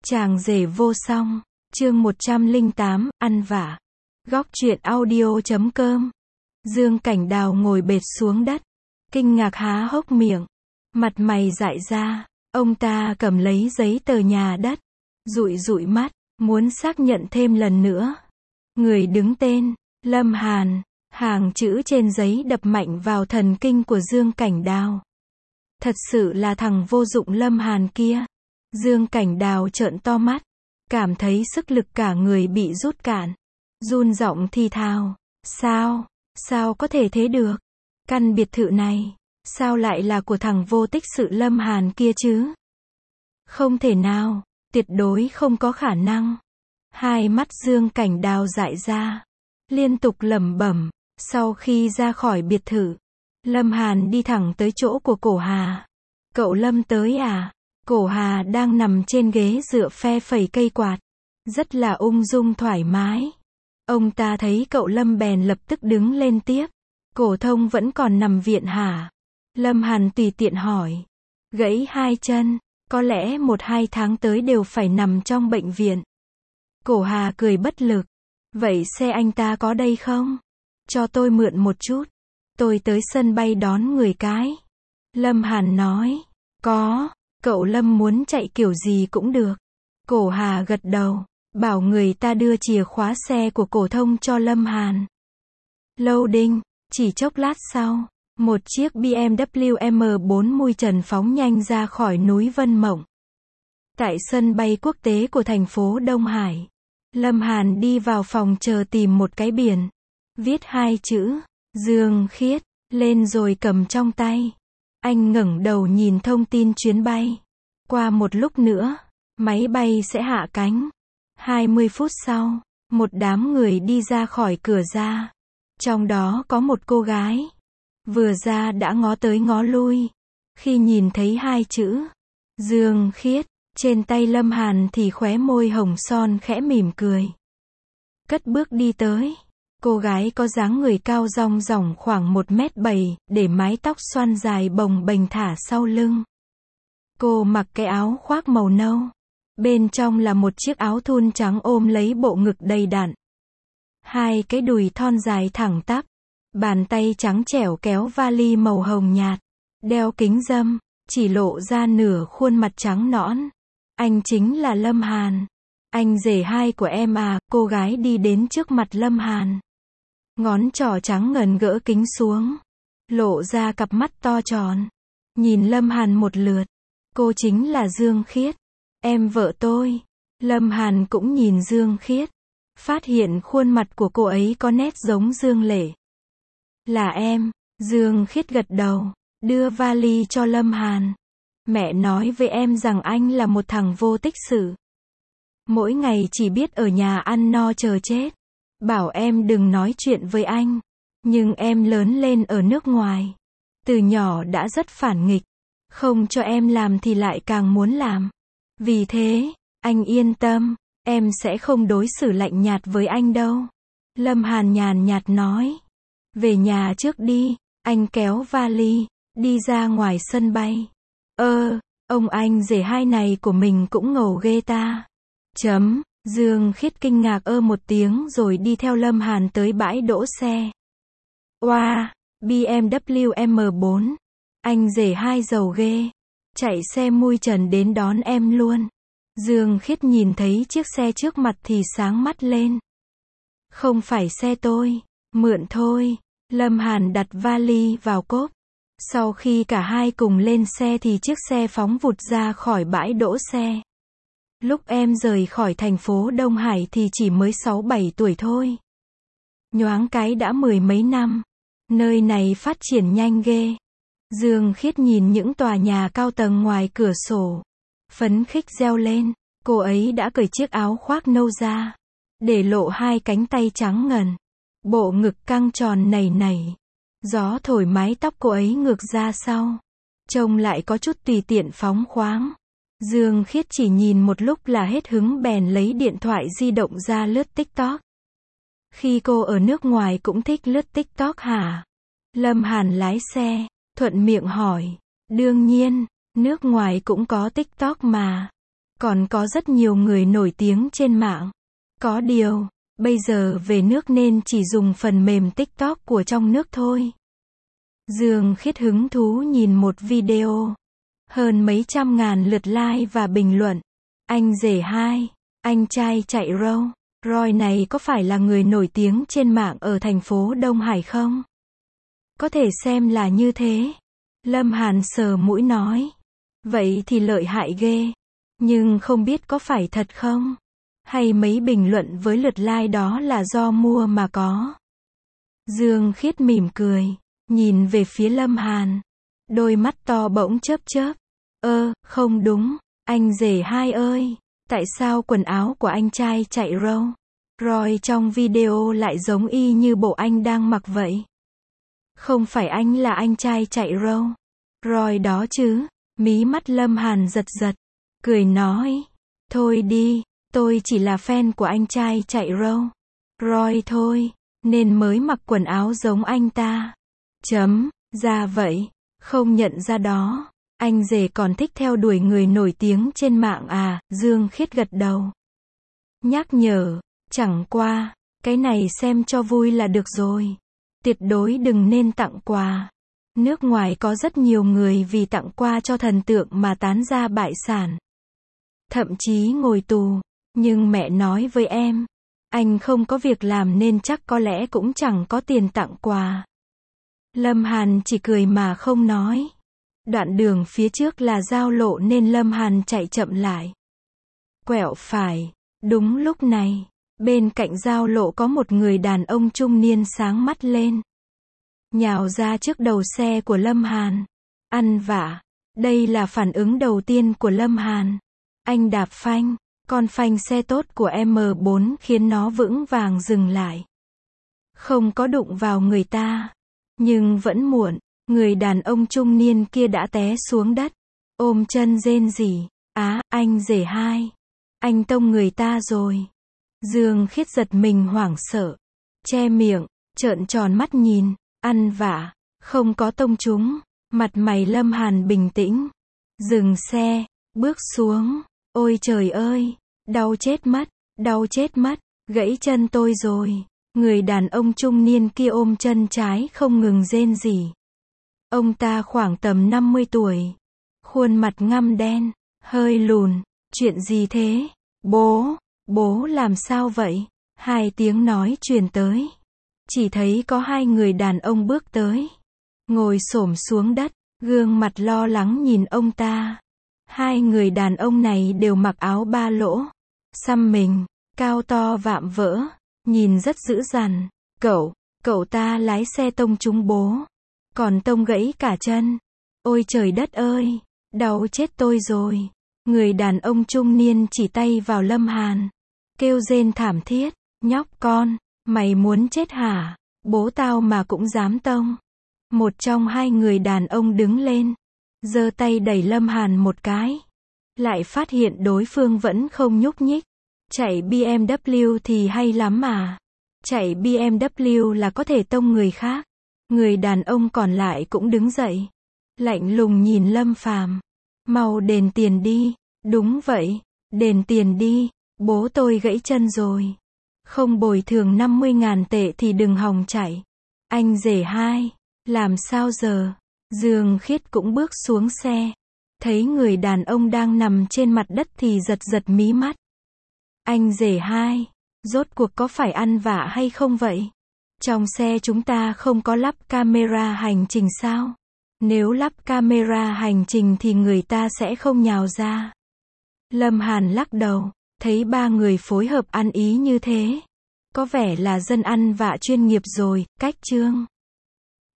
Chàng rể vô song, chương 108, ăn vạ. Góc truyện audio.com. Dương Cảnh Đào ngồi bệt xuống đất, kinh ngạc há hốc miệng, mặt mày dại ra. Ông ta cầm lấy giấy tờ nhà đất, dụi dụi mắt, muốn xác nhận thêm lần nữa. Người đứng tên, Lâm Hàn, hàng chữ trên giấy đập mạnh vào thần kinh của Dương Cảnh Đào. Thật sự là thằng vô dụng Lâm Hàn kia. Dương Cảnh Đào trợn to mắt, cảm thấy sức lực cả người bị rút cạn, run giọng thì thào, sao có thể thế được? Căn biệt thự này, sao lại là của thằng vô tích sự Lâm Hàn kia chứ? Không thể nào, tuyệt đối không có khả năng. Hai mắt Dương Cảnh Đào dại ra, liên tục lẩm bẩm. Sau khi ra khỏi biệt thự, Lâm Hàn đi thẳng tới chỗ của Cổ Hà. Cậu Lâm tới à? Cổ Hà đang nằm trên ghế dựa phe phẩy cây quạt, rất là ung dung thoải mái. Ông ta thấy cậu Lâm bèn lập tức đứng lên tiếp. Cổ Thông vẫn còn nằm viện hả? Lâm Hàn tùy tiện hỏi. Gãy hai chân, có lẽ 1-2 tháng tới đều phải nằm trong bệnh viện. Cổ Hà cười bất lực. Vậy xe anh ta có đây không? Cho tôi mượn một chút. Tôi tới sân bay đón người cái. Lâm Hàn nói. Có. Cậu Lâm muốn chạy kiểu gì cũng được. Cổ Hà gật đầu, bảo người ta đưa chìa khóa xe của Cổ Thông cho Lâm Hàn. Loading, chỉ chốc lát sau, một chiếc BMW M4 mui trần phóng nhanh ra khỏi núi Vân Mộng. Tại sân bay quốc tế của thành phố Đông Hải, Lâm Hàn đi vào phòng chờ tìm một cái biển, viết 2 chữ, Dương Khiết, lên rồi cầm trong tay. Anh ngẩng đầu nhìn thông tin chuyến bay. Qua một lúc nữa, máy bay sẽ hạ cánh. 20 phút sau, một đám người đi ra khỏi cửa ra. Trong đó có một cô gái. Vừa ra đã ngó tới ngó lui. Khi nhìn thấy 2 chữ, Dương Khiết, trên tay Lâm Hàn thì khóe môi hồng son khẽ mỉm cười. Cất bước đi tới. Cô gái có dáng người cao rong ròng khoảng 1m7, để mái tóc xoăn dài bồng bềnh thả sau lưng. Cô mặc cái áo khoác màu nâu. Bên trong là một chiếc áo thun trắng ôm lấy bộ ngực đầy đặn. 2 cái đùi thon dài thẳng tắp. Bàn tay trắng trẻo kéo vali màu hồng nhạt. Đeo kính râm, chỉ lộ ra nửa khuôn mặt trắng nõn. Anh chính là Lâm Hàn. Anh rể hai của em à? Cô gái đi đến trước mặt Lâm Hàn. Ngón trỏ trắng ngần gỡ kính xuống, lộ ra cặp mắt to tròn. Nhìn Lâm Hàn một lượt. Cô chính là Dương Khiết, em vợ tôi. Lâm Hàn cũng nhìn Dương Khiết, phát hiện khuôn mặt của cô ấy có nét giống Dương Lệ. Là em. Dương Khiết gật đầu, đưa vali cho Lâm Hàn. Mẹ nói với em rằng anh là một thằng vô tích sự. Mỗi ngày chỉ biết ở nhà ăn no chờ chết. Bảo em đừng nói chuyện với anh. Nhưng em lớn lên ở nước ngoài. Từ nhỏ đã rất phản nghịch. Không cho em làm thì lại càng muốn làm. Vì thế, anh yên tâm, em sẽ không đối xử lạnh nhạt với anh đâu. Lâm Hàn nhàn nhạt nói. Về nhà trước đi. Anh kéo vali, đi ra ngoài sân bay. Ông anh rể hai này của mình cũng ngầu ghê ta. Dương Khiết kinh ngạc một tiếng rồi đi theo Lâm Hàn tới bãi đỗ xe. Oa, BMW M4. Anh rể hai giàu ghê. Chạy xe mui trần đến đón em luôn. Dương Khiết nhìn thấy chiếc xe trước mặt thì sáng mắt lên. Không phải xe tôi, mượn thôi. Lâm Hàn đặt vali vào cốp. Sau khi cả hai cùng lên xe thì chiếc xe phóng vụt ra khỏi bãi đỗ xe. Lúc em rời khỏi thành phố Đông Hải thì chỉ mới 6-7 tuổi thôi. Nhoáng cái đã 10 mấy năm. Nơi này phát triển nhanh ghê. Dương Khiết nhìn những tòa nhà cao tầng ngoài cửa sổ, phấn khích reo lên. Cô ấy đã cởi chiếc áo khoác nâu ra, để lộ 2 cánh tay trắng ngần. Bộ ngực căng tròn nảy nảy. Gió thổi mái tóc cô ấy ngược ra sau. Trông lại có chút tùy tiện phóng khoáng. Dương Khiết chỉ nhìn một lúc là hết hứng bèn lấy điện thoại di động ra lướt TikTok. Khi cô ở nước ngoài cũng thích lướt TikTok hả? Lâm Hàn lái xe, thuận miệng hỏi. Đương nhiên, nước ngoài cũng có TikTok mà. Còn có rất nhiều người nổi tiếng trên mạng. Có điều, bây giờ về nước nên chỉ dùng phần mềm TikTok của trong nước thôi. Dương Khiết hứng thú nhìn một video. Hơn mấy trăm ngàn lượt like và bình luận. Anh rể hai, anh trai chạy Roy này có phải là người nổi tiếng trên mạng ở thành phố Đông Hải không? Có thể xem là như thế. Lâm Hàn sờ mũi nói. Vậy thì lợi hại ghê. Nhưng không biết có phải thật không? Hay mấy bình luận với lượt like đó là do mua mà có? Dương Khiết mỉm cười, nhìn về phía Lâm Hàn. Đôi mắt to bỗng chớp chớp. Không đúng, anh rể hai ơi. Tại sao quần áo của anh trai chạy Roy trong video lại giống y như bộ anh đang mặc vậy? Không phải anh là anh trai chạy Roy đó chứ? Mí mắt Lâm Hàn giật giật, cười nói. Thôi đi, tôi chỉ là fan của anh trai chạy Roy thôi, nên mới mặc quần áo giống anh ta. Ra vậy, không nhận ra đó. Anh rể còn thích theo đuổi người nổi tiếng trên mạng à? Dương Khiết gật đầu. Nhắc nhở, chẳng qua, cái này xem cho vui là được rồi. Tuyệt đối đừng nên tặng quà. Nước ngoài có rất nhiều người vì tặng quà cho thần tượng mà tán gia bại sản. Thậm chí ngồi tù. Nhưng mẹ nói với em, anh không có việc làm nên chắc có lẽ cũng chẳng có tiền tặng quà. Lâm Hàn chỉ cười mà không nói. Đoạn đường phía trước là giao lộ nên Lâm Hàn chạy chậm lại. Quẹo phải. Đúng lúc này, bên cạnh giao lộ có một người đàn ông trung niên sáng mắt lên. Nhào ra trước đầu xe của Lâm Hàn. Ăn vạ. Đây là phản ứng đầu tiên của Lâm Hàn. Anh đạp phanh. Con phanh xe tốt của M4 khiến nó vững vàng dừng lại. Không có đụng vào người ta. Nhưng vẫn muộn. Người đàn ông trung niên kia đã té xuống đất. Ôm chân rên rỉ. Anh rể hai. Anh tông người ta rồi. Dương Khiết giật mình hoảng sợ. Che miệng, trợn tròn mắt nhìn. Ăn vạ. Không có tông chúng. Mặt mày Lâm Hàn bình tĩnh. Dừng xe. Bước xuống. Ôi trời ơi. Đau chết mất. Gãy chân tôi rồi. Người đàn ông trung niên kia ôm chân trái không ngừng rên rỉ. Ông ta khoảng tầm 50 tuổi. Khuôn mặt ngăm đen. Hơi lùn. Chuyện gì thế? Bố làm sao vậy? 2 tiếng nói truyền tới. Chỉ thấy có 2 người đàn ông bước tới. Ngồi xổm xuống đất. Gương mặt lo lắng nhìn ông ta. 2 người đàn ông này đều mặc áo ba lỗ. Xăm mình. Cao to vạm vỡ. Nhìn rất dữ dằn. Cậu ta lái xe tông trúng bố. Còn tông gãy cả chân. Ôi trời đất ơi. Đau chết tôi rồi. Người đàn ông trung niên chỉ tay vào Lâm Hàn. Kêu rên thảm thiết. Nhóc con. Mày muốn chết hả? Bố tao mà cũng dám tông. Một trong 2 người đàn ông đứng lên. Giơ tay đẩy Lâm Hàn một cái. Lại phát hiện đối phương vẫn không nhúc nhích. Chạy BMW thì hay lắm mà. Chạy BMW là có thể tông người khác. Người đàn ông còn lại cũng đứng dậy. Lạnh lùng nhìn Lâm Phàm. Mau đền tiền đi. Đúng vậy. Đền tiền đi. Bố tôi gãy chân rồi. Không bồi thường 50.000 tệ thì đừng hòng chạy. Anh rể hai. Làm sao giờ? Dương Khiết cũng bước xuống xe. Thấy người đàn ông đang nằm trên mặt đất thì giật mí mắt. Anh rể hai. Rốt cuộc có phải ăn vạ hay không vậy? Trong xe chúng ta không có lắp camera hành trình sao? Nếu lắp camera hành trình thì người ta sẽ không nhào ra. Lâm Hàn lắc đầu. Thấy 3 người phối hợp ăn ý như thế. Có vẻ là dân ăn vạ chuyên nghiệp rồi. Cách chương